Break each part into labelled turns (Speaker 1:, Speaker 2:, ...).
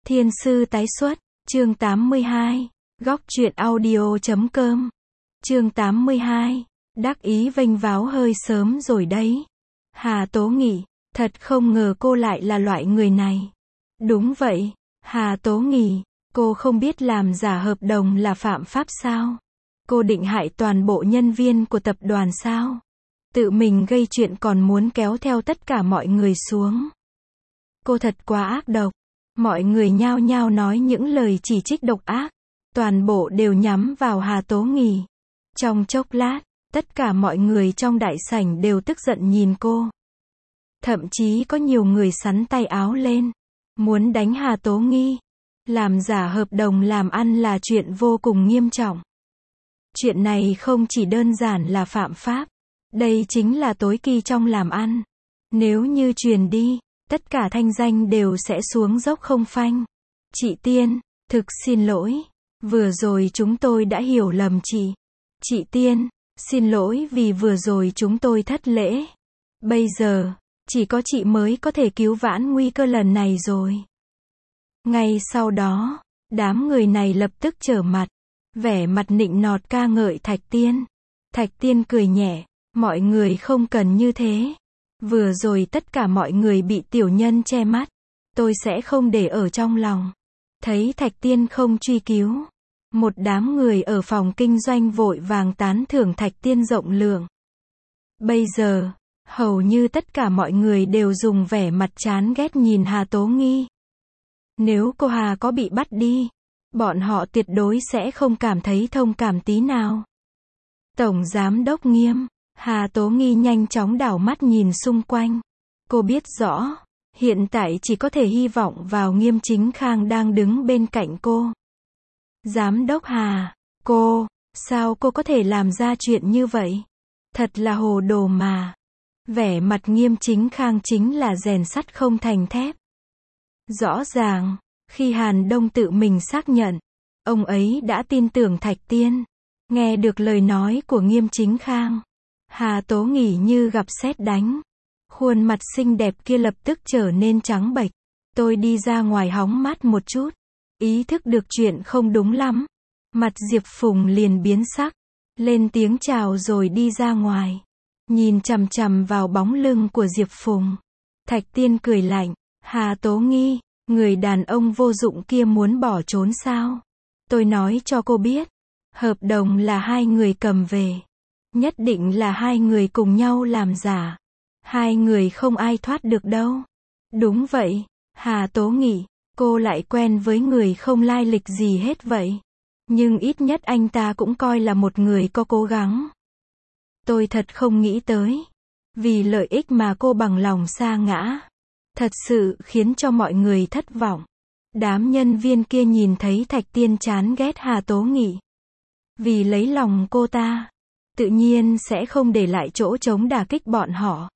Speaker 1: Thiên sư tái xuất, chương 82, góc truyện audio.com. Chương 82, đắc ý vênh váo hơi sớm rồi đấy. Hà Tố Nghị, thật không ngờ cô lại là loại người này. Đúng vậy, Hà Tố Nghị, cô không biết làm giả hợp đồng là phạm pháp sao? Cô định hại toàn bộ nhân viên của tập đoàn sao? Tự mình gây chuyện còn muốn kéo theo tất cả mọi người xuống. Cô thật quá ác độc. Mọi người nhao nhao nói những lời chỉ trích độc ác. Toàn bộ đều nhắm vào Hà Tố Nghị. Trong chốc lát, tất cả mọi người trong đại sảnh đều tức giận nhìn cô. Thậm chí có nhiều người xắn tay áo lên, muốn đánh Hà Tố Nghị. Làm giả hợp đồng làm ăn là chuyện vô cùng nghiêm trọng. Chuyện này không chỉ đơn giản là phạm pháp. Đây chính là tối kỵ trong làm ăn. Nếu như truyền đi, tất cả thanh danh đều sẽ xuống dốc không phanh. Chị Tiên, thực xin lỗi. Vừa rồi chúng tôi đã hiểu lầm chị. Chị Tiên, xin lỗi vì vừa rồi chúng tôi thất lễ. Bây giờ, chỉ có chị mới có thể cứu vãn nguy cơ lần này rồi. Ngay sau đó, đám người này lập tức trở mặt. Vẻ mặt nịnh nọt ca ngợi Thạch Tiên. Thạch Tiên cười nhẹ, mọi người không cần như thế. Vừa rồi tất cả mọi người bị tiểu nhân che mắt. Tôi sẽ không để ở trong lòng. Thấy Thạch Tiên không truy cứu. Một đám người ở phòng kinh doanh vội vàng tán thưởng Thạch Tiên rộng lượng. Bây giờ, hầu như tất cả mọi người đều dùng vẻ mặt chán ghét nhìn Hà Tố Nghị. Nếu cô Hà có bị bắt đi, bọn họ tuyệt đối sẽ không cảm thấy thông cảm tí nào. Tổng Giám đốc Nghiêm. Hà Tố Nghị nhanh chóng đảo mắt nhìn xung quanh. Cô biết rõ, hiện tại chỉ có thể hy vọng vào Nghiêm Chính Khang đang đứng bên cạnh cô. Giám đốc Hà, sao cô có thể làm ra chuyện như vậy? Thật là hồ đồ mà. Vẻ mặt Nghiêm Chính Khang chính là rèn sắt không thành thép. Rõ ràng, khi Hàn Đông tự mình xác nhận, ông ấy đã tin tưởng Thạch Tiên. Nghe được lời nói của Nghiêm Chính Khang, Hà Tố Nghị như gặp sét đánh. Khuôn mặt xinh đẹp kia lập tức trở nên trắng bệch. Tôi đi ra ngoài hóng mát một chút. Ý thức được chuyện không đúng lắm. Mặt Diệp Phùng liền biến sắc. Lên tiếng chào rồi đi ra ngoài. Nhìn chằm chằm vào bóng lưng của Diệp Phùng. Thạch Tiên cười lạnh. Hà Tố Nghị, người đàn ông vô dụng kia muốn bỏ trốn sao? Tôi nói cho cô biết. Hợp đồng là hai người cầm về. Nhất định là hai người cùng nhau làm giả. Hai người không ai thoát được đâu. Đúng vậy, Hà Tố Nghị, cô lại quen với người không lai lịch gì hết vậy. Nhưng ít nhất anh ta cũng coi là một người có cố gắng. Tôi thật không nghĩ tới. Vì lợi ích mà cô bằng lòng sa ngã. Thật sự khiến cho mọi người thất vọng. Đám nhân viên kia nhìn thấy Thạch Tiên chán ghét Hà Tố Nghị. Vì lấy lòng cô ta, tự nhiên sẽ không để lại chỗ trống đả kích bọn họ.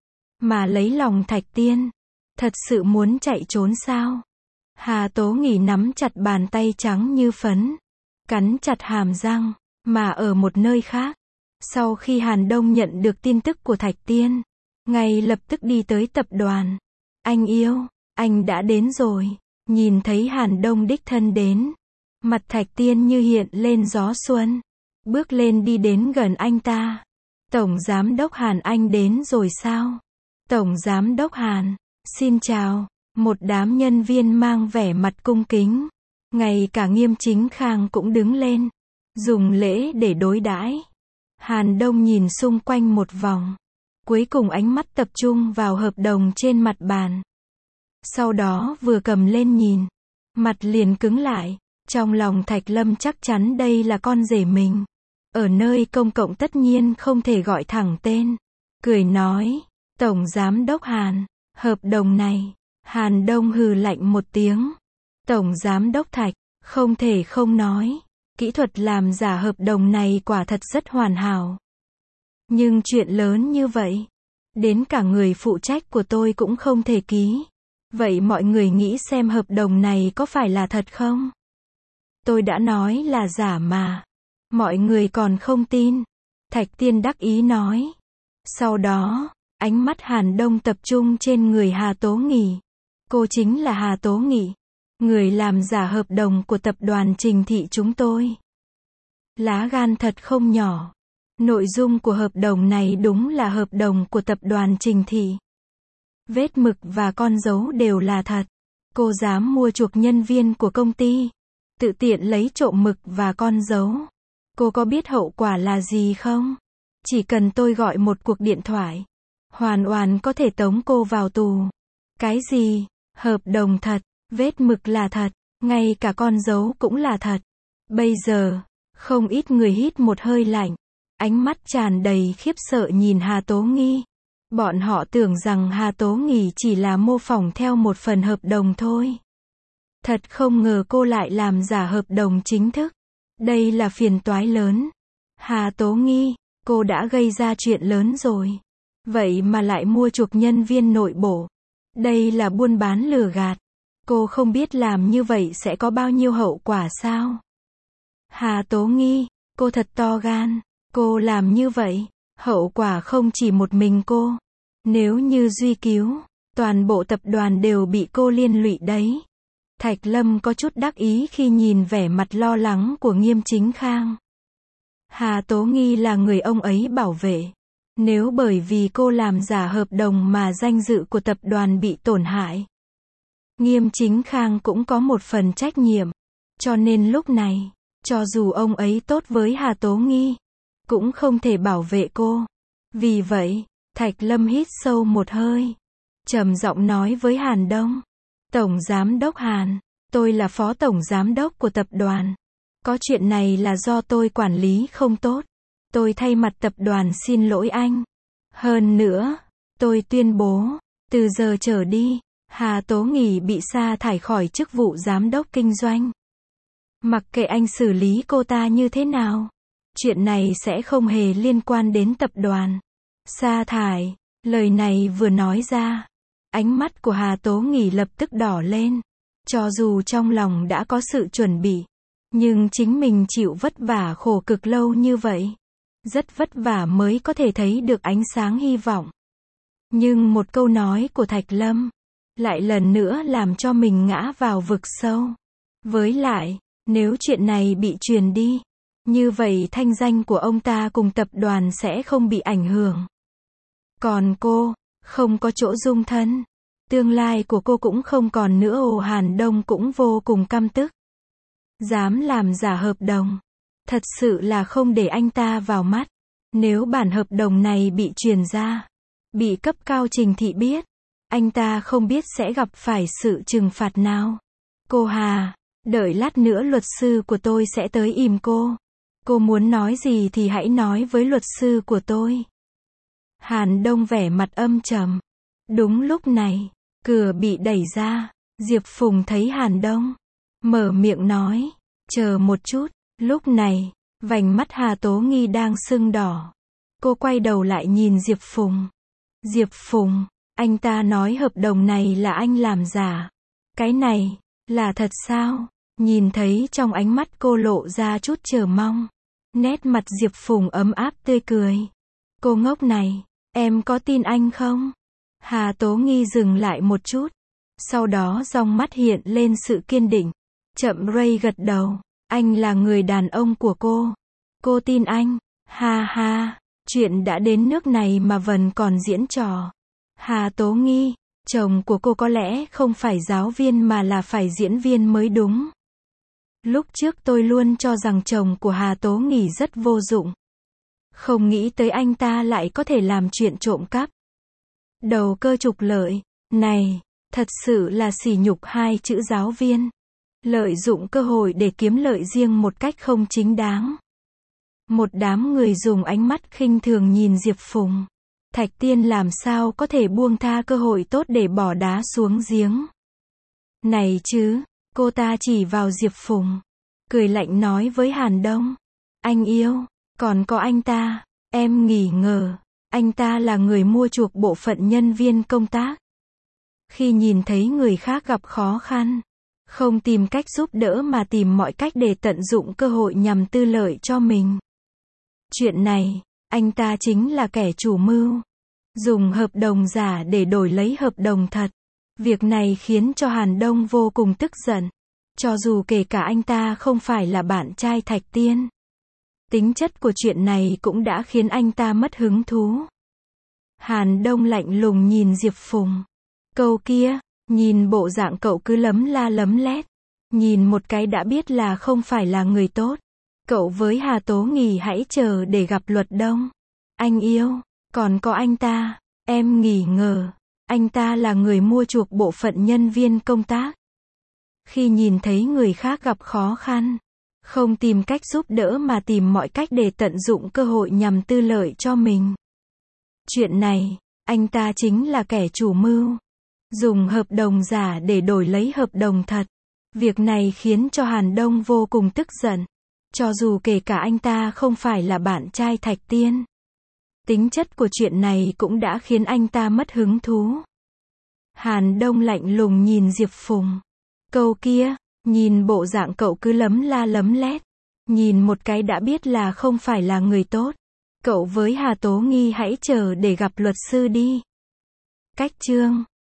Speaker 1: Mà lấy lòng Thạch Tiên, thật sự muốn chạy trốn sao? Hà Tố Nghị nắm chặt bàn tay trắng như phấn, cắn chặt hàm răng, mà ở một nơi khác. Sau khi Hàn Đông nhận được tin tức của Thạch Tiên, ngay lập tức đi tới tập đoàn. Anh yêu, anh đã đến rồi. Nhìn thấy Hàn Đông đích thân đến, mặt Thạch Tiên như hiện lên gió xuân. Bước lên đi đến gần anh ta. Tổng Giám đốc Hàn, anh đến rồi sao? Tổng Giám đốc Hàn, xin chào. Một đám nhân viên mang vẻ mặt cung kính. Ngay cả Nghiêm Chính Khang cũng đứng lên, dùng lễ để đối đãi. Hàn Đông nhìn xung quanh một vòng. Cuối cùng ánh mắt tập trung vào hợp đồng trên mặt bàn. Sau đó vừa cầm lên nhìn, mặt liền cứng lại. Trong lòng Thạch Lâm chắc chắn đây là con rể mình. Ở nơi công cộng tất nhiên không thể gọi thẳng tên. Cười nói, Tổng Giám đốc Hàn, hợp đồng này. Hàn Đông hừ lạnh một tiếng. Tổng Giám đốc Thạch, không thể không nói. Kỹ thuật làm giả hợp đồng này quả thật rất hoàn hảo. Nhưng chuyện lớn như vậy, đến cả người phụ trách của tôi cũng không thể ký. Vậy mọi người nghĩ xem hợp đồng này có phải là thật không? Tôi đã nói là giả mà. Mọi người còn không tin. Thạch Tiên đắc ý nói. Sau đó, ánh mắt Hàn Đông tập trung trên người Hà Tố Nghị. Cô chính là Hà Tố Nghị. Người làm giả hợp đồng của tập đoàn Trình Thị chúng tôi. Lá gan thật không nhỏ. Nội dung của hợp đồng này đúng là hợp đồng của tập đoàn Trình Thị. Vết mực và con dấu đều là thật. Cô dám mua chuộc nhân viên của công ty, tự tiện lấy trộm mực và con dấu. Cô có biết hậu quả là gì không? Chỉ cần tôi gọi một cuộc điện thoại, hoàn toàn có thể tống cô vào tù. Cái gì? Hợp đồng thật, vết mực là thật, ngay cả con dấu cũng là thật. Bây giờ, không ít người hít một hơi lạnh, ánh mắt tràn đầy khiếp sợ nhìn Hà Tố Nghi. Bọn họ tưởng rằng Hà Tố Nghi chỉ là mô phỏng theo một phần hợp đồng thôi. Thật không ngờ cô lại làm giả hợp đồng chính thức. Đây là phiền toái lớn. Hà Tố Nghi, cô đã gây ra chuyện lớn rồi. Vậy mà lại mua chuộc nhân viên nội bộ. Đây là buôn bán lừa gạt. Cô không biết làm như vậy sẽ có bao nhiêu hậu quả sao? Hà Tố Nghi, cô thật to gan. Cô làm như vậy, hậu quả không chỉ một mình cô. Nếu như Duy cứu, toàn bộ tập đoàn đều bị cô liên lụy đấy. Thạch Lâm có chút đắc ý khi nhìn vẻ mặt lo lắng của Nghiêm Chính Khang. Hà Tố Nghi là người ông ấy bảo vệ. Nếu bởi vì cô làm giả hợp đồng mà danh dự của tập đoàn bị tổn hại, Nghiêm Chính Khang cũng có một phần trách nhiệm. Cho nên lúc này, cho dù ông ấy tốt với Hà Tố Nghi, cũng không thể bảo vệ cô. Vì vậy, Thạch Lâm hít sâu một hơi, trầm giọng nói với Hàn Đông. Tổng Giám đốc Hàn, tôi là Phó Tổng Giám đốc của tập đoàn. Có chuyện này là do tôi quản lý không tốt. Tôi thay mặt tập đoàn xin lỗi anh. Hơn nữa, tôi tuyên bố, từ giờ trở đi, Hà Tố Nghi bị sa thải khỏi chức vụ giám đốc kinh doanh. Mặc kệ anh xử lý cô ta như thế nào, chuyện này sẽ không hề liên quan đến tập đoàn. Sa thải, lời này vừa nói ra, ánh mắt của Hà Tố Nghi lập tức đỏ lên. Cho dù trong lòng đã có sự chuẩn bị, nhưng chính mình chịu vất vả khổ cực lâu như vậy, rất vất vả mới có thể thấy được ánh sáng hy vọng. Nhưng một câu nói của Thạch Lâm lại lần nữa làm cho mình ngã vào vực sâu. Với lại, nếu chuyện này bị truyền đi, như vậy thanh danh của ông ta cùng tập đoàn sẽ không bị ảnh hưởng. Còn cô, không có chỗ dung thân. Tương lai của cô cũng không còn nữa. Hàn Đông cũng vô cùng căm tức. Dám làm giả hợp đồng. Thật sự là không để anh ta vào mắt. Nếu bản hợp đồng này bị truyền ra, bị cấp cao Trình Thị biết, anh ta không biết sẽ gặp phải sự trừng phạt nào. Cô Hà, đợi lát nữa luật sư của tôi sẽ tới ìm cô. Cô muốn nói gì thì hãy nói với luật sư của tôi. Hàn Đông vẻ mặt âm trầm. Đúng lúc này, cửa bị đẩy ra. Diệp Phùng thấy Hàn Đông, mở miệng nói, chờ một chút. Lúc này, vành mắt Hà Tố Nghi đang sưng đỏ. Cô quay đầu lại nhìn Diệp Phùng. Diệp Phùng, anh ta nói hợp đồng này là anh làm giả. Cái này, là thật sao? Nhìn thấy trong ánh mắt cô lộ ra chút chờ mong. Nét mặt Diệp Phùng ấm áp tươi cười. Cô ngốc này, em có tin anh không? Hà Tố Nghi dừng lại một chút. Sau đó trong mắt hiện lên sự kiên định. Chậm rãi gật đầu. Anh là người đàn ông của cô. Cô tin anh. Ha ha, chuyện đã đến nước này mà vẫn còn diễn trò. Hà Tố Nghi, chồng của cô có lẽ không phải giáo viên mà là phải diễn viên mới đúng. Lúc trước tôi luôn cho rằng chồng của Hà Tố Nghi rất vô dụng. Không nghĩ tới anh ta lại có thể làm chuyện trộm cắp. Đầu cơ trục lợi, này, thật sự là sỉ nhục hai chữ giáo viên. Lợi dụng cơ hội để kiếm lợi riêng một cách không chính đáng. Một đám người dùng ánh mắt khinh thường nhìn Diệp Phùng. Thạch Tiên làm sao có thể buông tha cơ hội tốt để bỏ đá xuống giếng. Này chứ, cô ta chỉ vào Diệp Phùng, cười lạnh nói với Hàn Đông. Anh yêu, còn có anh ta, em nghi ngờ, anh ta là người mua chuộc bộ phận nhân viên công tác. Khi nhìn thấy người khác gặp khó khăn, không tìm cách giúp đỡ mà tìm mọi cách để tận dụng cơ hội nhằm tư lợi cho mình. Chuyện này, anh ta chính là kẻ chủ mưu. Dùng hợp đồng giả để đổi lấy hợp đồng thật. Việc này khiến cho Hàn Đông vô cùng tức giận. Cho dù kể cả anh ta không phải là bạn trai Thạch Tiên. Tính chất của chuyện này cũng đã khiến anh ta mất hứng thú. Hàn Đông lạnh lùng nhìn Diệp Phùng. Câu kia, nhìn bộ dạng cậu cứ lấm la lấm lét. Nhìn một cái đã biết là không phải là người tốt. Cậu với Hà Tố Nghỉ hãy chờ để gặp Luật Đông. Anh yêu, còn có anh ta, em nghỉ ngờ. Anh ta là người mua chuộc bộ phận nhân viên công tác. Khi nhìn thấy người khác gặp khó khăn, không tìm cách giúp đỡ mà tìm mọi cách để tận dụng cơ hội nhằm tư lợi cho mình. Chuyện này, anh ta chính là kẻ chủ mưu. Dùng hợp đồng giả để đổi lấy hợp đồng thật. Việc này khiến cho Hàn Đông vô cùng tức giận. Cho dù kể cả anh ta không phải là bạn trai Thạch Tiên. Tính chất của chuyện này cũng đã khiến anh ta mất hứng thú. Hàn Đông lạnh lùng nhìn Diệp Phùng. Câu kia, nhìn bộ dạng cậu cứ lấm la lấm lét. Nhìn một cái đã biết là không phải là người tốt. Cậu với Hà Tố Nghi hãy chờ để gặp luật sư đi. Cách chương